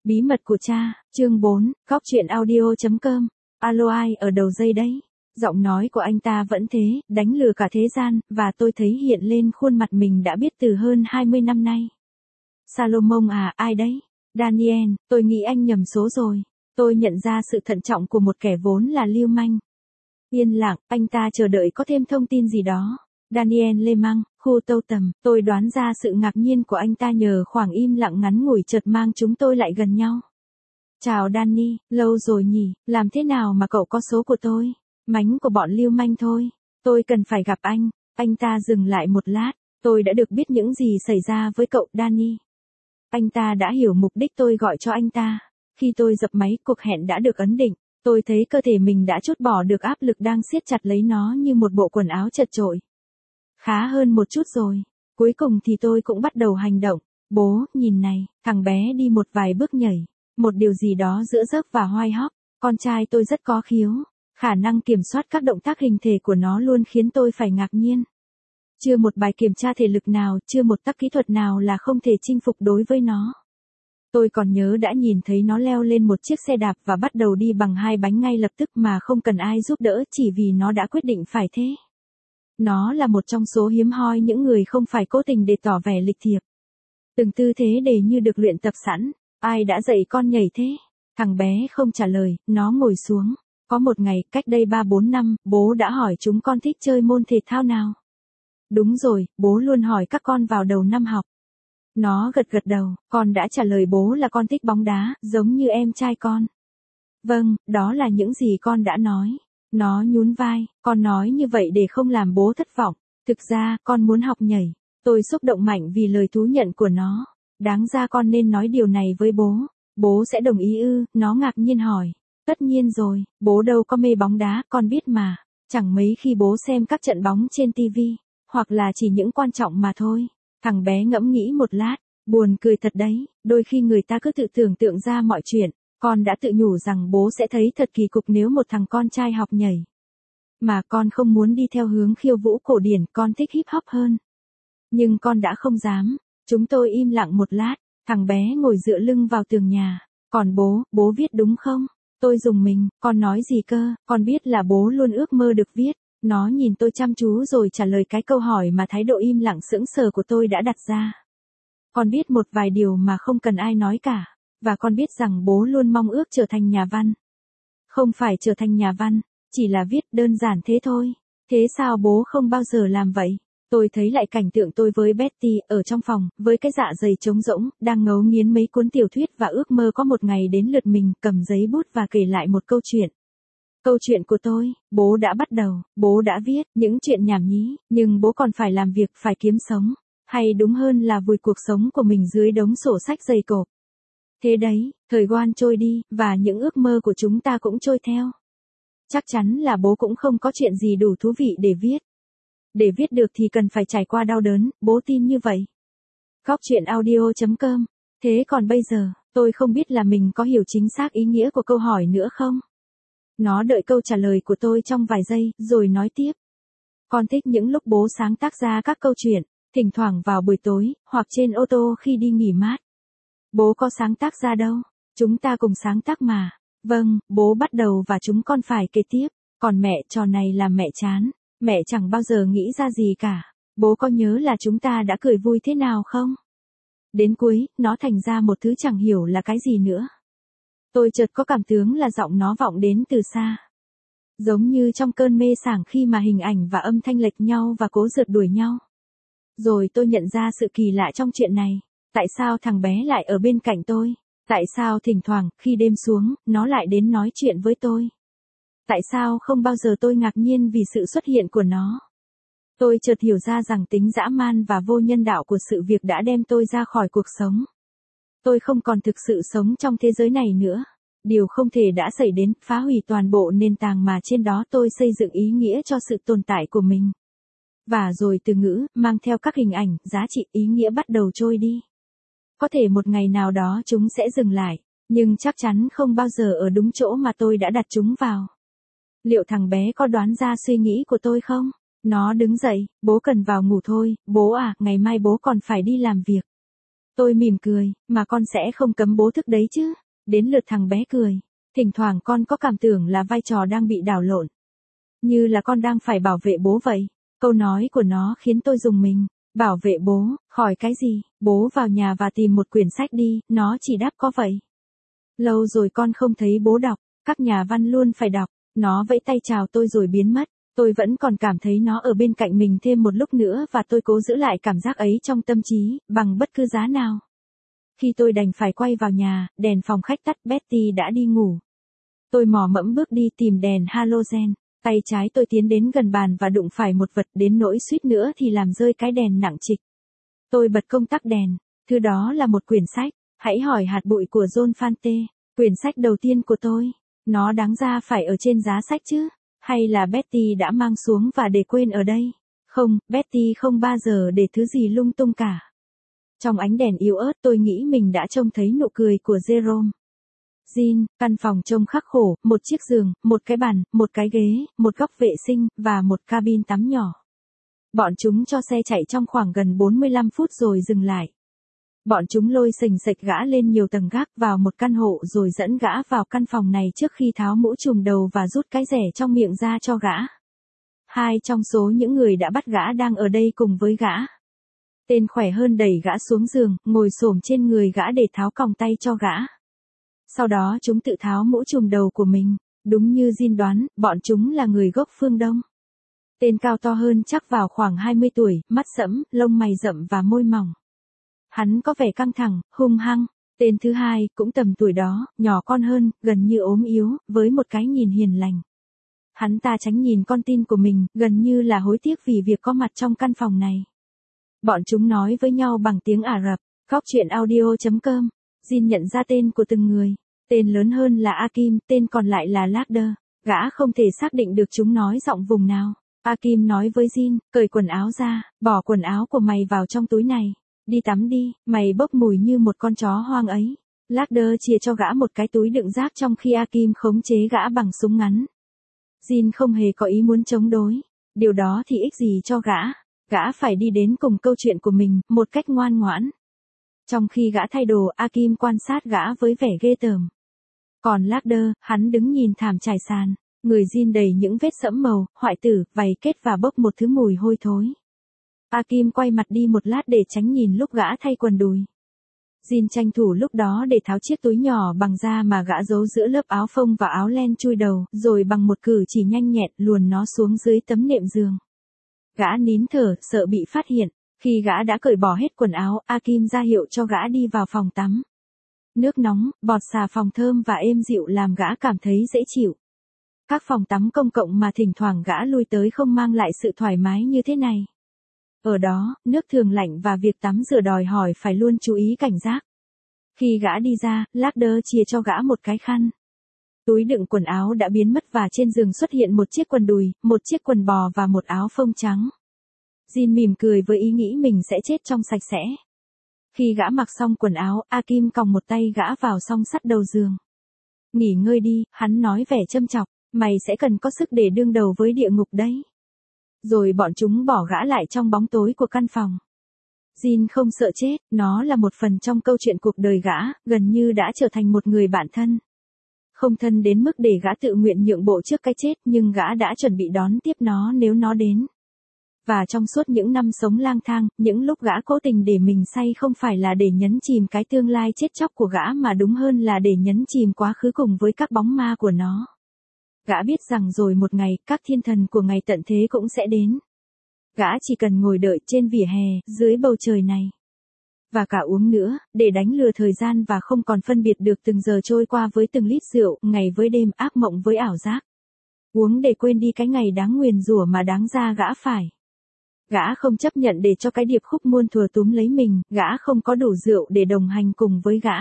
Bí mật của cha, chương 4, góc chuyện audio.com. Alo, ai ở đầu dây đấy? Giọng nói của anh ta vẫn thế, đánh lừa cả thế gian, và tôi thấy hiện lên khuôn mặt mình đã biết từ hơn 20 năm nay. Salomon à, ai đấy? Daniel, tôi nghĩ anh nhầm số rồi. Tôi nhận ra sự thận trọng của một kẻ vốn là lưu manh. Yên lặng, anh ta chờ đợi có thêm thông tin gì đó. Daniel Lê Măng, khu Tâu Tầm, tôi đoán ra sự ngạc nhiên của anh ta nhờ khoảng im lặng ngắn ngủi chợt mang chúng tôi lại gần nhau. Chào Danny, lâu rồi nhỉ, làm thế nào mà cậu có số của tôi? Mánh của bọn lưu manh thôi, tôi cần phải gặp anh. Anh ta dừng lại một lát, tôi đã được biết những gì xảy ra với cậu Danny. Anh ta đã hiểu mục đích tôi gọi cho anh ta. Khi tôi dập máy, cuộc hẹn đã được ấn định. Tôi thấy cơ thể mình đã trút bỏ được áp lực đang siết chặt lấy nó như một bộ quần áo chật chội. Khá hơn một chút rồi. Cuối cùng thì tôi cũng bắt đầu hành động. Bố, nhìn này, thằng bé đi một vài bước nhảy. Một điều gì đó giữa dốc và hoai hóc. Con trai tôi rất có khiếu. Khả năng kiểm soát các động tác hình thể của nó luôn khiến tôi phải ngạc nhiên. Chưa một bài kiểm tra thể lực nào, chưa một tác kỹ thuật nào là không thể chinh phục đối với nó. Tôi còn nhớ đã nhìn thấy nó leo lên một chiếc xe đạp và bắt đầu đi bằng hai bánh ngay lập tức mà không cần ai giúp đỡ chỉ vì nó đã quyết định phải thế. Nó là một trong số hiếm hoi những người không phải cố tình để tỏ vẻ lịch thiệp. Từng tư thế đều như được luyện tập sẵn. Ai đã dạy con nhảy thế? Thằng bé không trả lời, nó ngồi xuống. Có một ngày, cách đây 3-4 năm, bố đã hỏi chúng con thích chơi môn thể thao nào. Đúng rồi, bố luôn hỏi các con vào đầu năm học. Nó gật gật đầu, con đã trả lời bố là con thích bóng đá, giống như em trai con. Vâng, đó là những gì con đã nói. Nó nhún vai, con nói như vậy để không làm bố thất vọng. Thực ra, con muốn học nhảy. Tôi xúc động mạnh vì lời thú nhận của nó. Đáng ra con nên nói điều này với bố. Bố sẽ đồng ý ư? Nó ngạc nhiên hỏi. Tất nhiên rồi, bố đâu có mê bóng đá, con biết mà. Chẳng mấy khi bố xem các trận bóng trên TV, hoặc là chỉ những quan trọng mà thôi. Thằng bé ngẫm nghĩ một lát, buồn cười thật đấy, đôi khi người ta cứ tự tưởng tượng ra mọi chuyện. Con đã tự nhủ rằng bố sẽ thấy thật kỳ cục nếu một thằng con trai học nhảy. Mà con không muốn đi theo hướng khiêu vũ cổ điển, con thích hip hop hơn. Nhưng con đã không dám. Chúng tôi im lặng một lát, thằng bé ngồi dựa lưng vào tường nhà. Còn bố viết đúng không? Tôi rùng mình, con nói gì cơ? Con biết là bố luôn ước mơ được viết. Nó nhìn tôi chăm chú rồi trả lời cái câu hỏi mà thái độ im lặng sững sờ của tôi đã đặt ra. Con biết một vài điều mà không cần ai nói cả. Và con biết rằng bố luôn mong ước trở thành nhà văn. Không phải trở thành nhà văn, chỉ là viết, đơn giản thế thôi. Thế sao bố không bao giờ làm vậy? Tôi thấy lại cảnh tượng tôi với Betty ở trong phòng, với cái dạ dày trống rỗng, đang ngấu nghiến mấy cuốn tiểu thuyết và ước mơ có một ngày đến lượt mình cầm giấy bút và kể lại một câu chuyện. Câu chuyện của tôi, bố đã bắt đầu, bố đã viết, những chuyện nhảm nhí, nhưng bố còn phải làm việc, phải kiếm sống. Hay đúng hơn là vùi cuộc sống của mình dưới đống sổ sách dày cộp. Thế đấy, thời gian trôi đi, và những ước mơ của chúng ta cũng trôi theo. Chắc chắn là bố cũng không có chuyện gì đủ thú vị để viết. Để viết được thì cần phải trải qua đau đớn, bố tin như vậy. Góc chuyện audio.com. Thế còn bây giờ, tôi không biết là mình có hiểu chính xác ý nghĩa của câu hỏi nữa không? Nó đợi câu trả lời của tôi trong vài giây, rồi nói tiếp. Con thích những lúc bố sáng tác ra các câu chuyện, thỉnh thoảng vào buổi tối, hoặc trên ô tô khi đi nghỉ mát. Bố có sáng tác ra đâu? Chúng ta cùng sáng tác mà. Vâng, bố bắt đầu và chúng con phải kể tiếp. Còn mẹ, trò này là mẹ chán. Mẹ chẳng bao giờ nghĩ ra gì cả. Bố có nhớ là chúng ta đã cười vui thế nào không? Đến cuối, nó thành ra một thứ chẳng hiểu là cái gì nữa. Tôi chợt có cảm tưởng là giọng nó vọng đến từ xa. Giống như trong cơn mê sảng khi mà hình ảnh và âm thanh lệch nhau và cố rượt đuổi nhau. Rồi tôi nhận ra sự kỳ lạ trong chuyện này. Tại sao thằng bé lại ở bên cạnh tôi? Tại sao thỉnh thoảng, khi đêm xuống, nó lại đến nói chuyện với tôi? Tại sao không bao giờ tôi ngạc nhiên vì sự xuất hiện của nó? Tôi chợt hiểu ra rằng tính dã man và vô nhân đạo của sự việc đã đem tôi ra khỏi cuộc sống. Tôi không còn thực sự sống trong thế giới này nữa. Điều không thể đã xảy đến, phá hủy toàn bộ nền tảng mà trên đó tôi xây dựng ý nghĩa cho sự tồn tại của mình. Và rồi từ ngữ, mang theo các hình ảnh, giá trị, ý nghĩa bắt đầu trôi đi. Có thể một ngày nào đó chúng sẽ dừng lại, nhưng chắc chắn không bao giờ ở đúng chỗ mà tôi đã đặt chúng vào. Liệu thằng bé có đoán ra suy nghĩ của tôi không? Nó đứng dậy, bố cần vào ngủ thôi, bố à, ngày mai bố còn phải đi làm việc. Tôi mỉm cười, mà con sẽ không cấm bố thức đấy chứ. Đến lượt thằng bé cười. Thỉnh thoảng con có cảm tưởng là vai trò đang bị đảo lộn. Như là con đang phải bảo vệ bố vậy. Câu nói của nó khiến tôi rùng mình. Bảo vệ bố, khỏi cái gì, bố vào nhà và tìm một quyển sách đi, nó chỉ đáp có vậy. Lâu rồi con không thấy bố đọc, các nhà văn luôn phải đọc. Nó vẫy tay chào tôi rồi biến mất. Tôi vẫn còn cảm thấy nó ở bên cạnh mình thêm một lúc nữa và tôi cố giữ lại cảm giác ấy trong tâm trí, bằng bất cứ giá nào. Khi tôi đành phải quay vào nhà, đèn phòng khách tắt, Betty đã đi ngủ. Tôi mò mẫm bước đi tìm đèn halogen. Tay trái tôi tiến đến gần bàn và đụng phải một vật đến nỗi suýt nữa thì làm rơi cái đèn nặng trịch. Tôi bật công tắc đèn. Thứ đó là một quyển sách. Hãy hỏi hạt bụi của John Fante. Quyển sách đầu tiên của tôi. Nó đáng ra phải ở trên giá sách chứ. Hay là Betty đã mang xuống và để quên ở đây? Không, Betty không bao giờ để thứ gì lung tung cả. Trong ánh đèn yếu ớt tôi nghĩ mình đã trông thấy nụ cười của Jerome. Jean, căn phòng trông khắc khổ, một chiếc giường, một cái bàn, một cái ghế, một góc vệ sinh, và một cabin tắm nhỏ. Bọn chúng cho xe chạy trong khoảng gần 45 phút rồi dừng lại. Bọn chúng lôi xềnh xệch gã lên nhiều tầng gác vào một căn hộ rồi dẫn gã vào căn phòng này trước khi tháo mũ trùm đầu và rút cái rẻ trong miệng ra cho gã. Hai trong số những người đã bắt gã đang ở đây cùng với gã. Tên khỏe hơn đẩy gã xuống giường, ngồi xổm trên người gã để tháo còng tay cho gã. Sau đó chúng tự tháo mũ trùm đầu của mình. Đúng như Jean đoán, bọn chúng là người gốc phương Đông. Tên cao to hơn chắc vào khoảng 20 tuổi, mắt sẫm, lông mày rậm và môi mỏng. Hắn có vẻ căng thẳng, hung hăng. Tên thứ hai, cũng tầm tuổi đó, nhỏ con hơn, gần như ốm yếu, với một cái nhìn hiền lành. Hắn ta tránh nhìn con tin của mình, gần như là hối tiếc vì việc có mặt trong căn phòng này. Bọn chúng nói với nhau bằng tiếng Ả Rập. Góc truyện audio.com. Jean nhận ra tên của từng người. Tên lớn hơn là Akim, tên còn lại là Lagder. Gã không thể xác định được chúng nói giọng vùng nào. Akim nói với Jean, cởi quần áo ra, bỏ quần áo của mày vào trong túi này. Đi tắm đi, mày bốc mùi như một con chó hoang ấy. Lagder chia cho gã một cái túi đựng rác trong khi Akim khống chế gã bằng súng ngắn. Jean không hề có ý muốn chống đối. Điều đó thì ích gì cho gã. Gã phải đi đến cùng câu chuyện của mình, một cách ngoan ngoãn. Trong khi gã thay đồ, Akim quan sát gã với vẻ ghê tởm. Còn Lagder, hắn đứng nhìn thảm trải sàn. Người Jean đầy những vết sẫm màu, hoại tử, vầy kết và bốc một thứ mùi hôi thối. Akim quay mặt đi một lát để tránh nhìn lúc gã thay quần đùi. Jean tranh thủ lúc đó để tháo chiếc túi nhỏ bằng da mà gã giấu giữa lớp áo phông và áo len chui đầu, rồi bằng một cử chỉ nhanh nhẹn luồn nó xuống dưới tấm nệm giường. Gã nín thở, sợ bị phát hiện. Khi gã đã cởi bỏ hết quần áo, Akim ra hiệu cho gã đi vào phòng tắm. Nước nóng, bọt xà phòng thơm và êm dịu làm gã cảm thấy dễ chịu. Các phòng tắm công cộng mà thỉnh thoảng gã lui tới không mang lại sự thoải mái như thế này. Ở đó, nước thường lạnh và việc tắm rửa đòi hỏi phải luôn chú ý cảnh giác. Khi gã đi ra, Lagder chia cho gã một cái khăn. Túi đựng quần áo đã biến mất và trên giường xuất hiện một chiếc quần đùi, một chiếc quần bò và một áo phông trắng. Jean mỉm cười với ý nghĩ mình sẽ chết trong sạch sẽ. Khi gã mặc xong quần áo, Akim còng một tay gã vào song sắt đầu giường. Nghỉ ngơi đi, hắn nói vẻ châm chọc, mày sẽ cần có sức để đương đầu với địa ngục đấy. Rồi bọn chúng bỏ gã lại trong bóng tối của căn phòng. Jean không sợ chết, nó là một phần trong câu chuyện cuộc đời gã, gần như đã trở thành một người bạn thân. Không thân đến mức để gã tự nguyện nhượng bộ trước cái chết, nhưng gã đã chuẩn bị đón tiếp nó nếu nó đến. Và trong suốt những năm sống lang thang, những lúc gã cố tình để mình say không phải là để nhấn chìm cái tương lai chết chóc của gã mà đúng hơn là để nhấn chìm quá khứ cùng với các bóng ma của nó. Gã biết rằng rồi một ngày, các thiên thần của ngày tận thế cũng sẽ đến. Gã chỉ cần ngồi đợi trên vỉa hè, dưới bầu trời này. Và cả uống nữa, để đánh lừa thời gian và không còn phân biệt được từng giờ trôi qua với từng lít rượu, ngày với đêm, ác mộng với ảo giác. Uống để quên đi cái ngày đáng nguyền rủa mà đáng ra gã phải. Gã không chấp nhận để cho cái điệp khúc muôn thuở túm lấy mình, gã không có đủ rượu để đồng hành cùng với gã.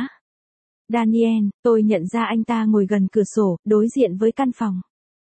Daniel, tôi nhận ra anh ta ngồi gần cửa sổ, đối diện với căn phòng.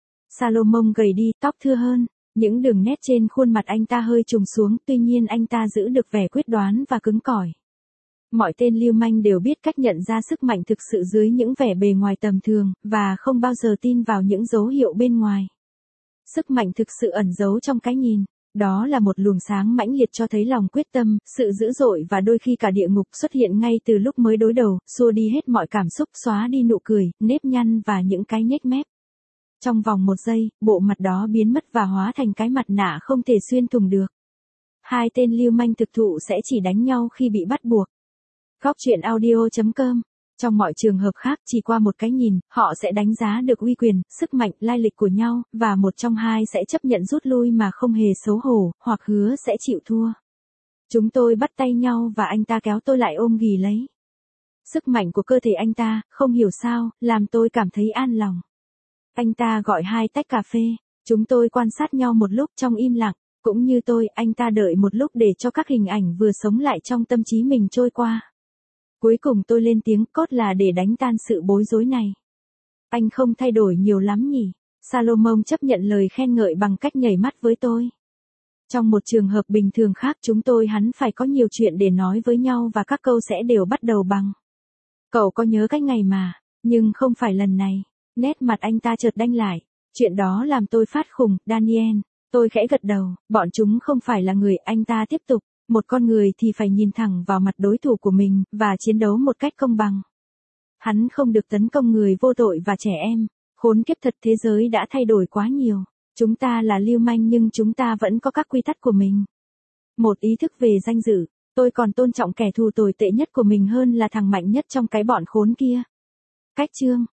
Salomon gầy đi, tóc thưa hơn, những đường nét trên khuôn mặt anh ta hơi trùng xuống, tuy nhiên anh ta giữ được vẻ quyết đoán và cứng cỏi. Mọi tên lưu manh đều biết cách nhận ra sức mạnh thực sự dưới những vẻ bề ngoài tầm thường, và không bao giờ tin vào những dấu hiệu bên ngoài. Sức mạnh thực sự ẩn giấu trong cái nhìn. Đó là một luồng sáng mãnh liệt cho thấy lòng quyết tâm, sự dữ dội và đôi khi cả địa ngục xuất hiện ngay từ lúc mới đối đầu, xua đi hết mọi cảm xúc, xóa đi nụ cười, nếp nhăn và những cái nhếch mép. Trong vòng 1 giây, bộ mặt đó biến mất và hóa thành cái mặt nạ không thể xuyên thủng được. Hai tên lưu manh thực thụ sẽ chỉ đánh nhau khi bị bắt buộc. Góc truyện audio.com. Trong mọi trường hợp khác, chỉ qua một cái nhìn, họ sẽ đánh giá được uy quyền, sức mạnh, lai lịch của nhau, và một trong hai sẽ chấp nhận rút lui mà không hề xấu hổ, hoặc hứa sẽ chịu thua. Chúng tôi bắt tay nhau và anh ta kéo tôi lại ôm ghì lấy. Sức mạnh của cơ thể anh ta, không hiểu sao, làm tôi cảm thấy an lòng. Anh ta gọi 2 tách cà phê. Chúng tôi quan sát nhau một lúc trong im lặng. Cũng như tôi, anh ta đợi một lúc để cho các hình ảnh vừa sống lại trong tâm trí mình trôi qua. Cuối cùng tôi lên tiếng, cốt là để đánh tan sự bối rối này. Anh không thay đổi nhiều lắm nhỉ? Salomon chấp nhận lời khen ngợi bằng cách nhảy mắt với tôi. Trong một trường hợp bình thường khác, chúng tôi hắn phải có nhiều chuyện để nói với nhau và các câu sẽ đều bắt đầu bằng: cậu có nhớ cái ngày mà, nhưng không phải lần này. Nét mặt anh ta chợt đanh lại. Chuyện đó làm tôi phát khùng, Daniel. Tôi khẽ gật đầu, bọn chúng không phải là người, anh ta tiếp tục. Một con người thì phải nhìn thẳng vào mặt đối thủ của mình, và chiến đấu một cách công bằng. Hắn không được tấn công người vô tội và trẻ em. Khốn kiếp thật, thế giới đã thay đổi quá nhiều. Chúng ta là lưu manh nhưng chúng ta vẫn có các quy tắc của mình. Một ý thức về danh dự, tôi còn tôn trọng kẻ thù tồi tệ nhất của mình hơn là thằng mạnh nhất trong cái bọn khốn kia. Cách chương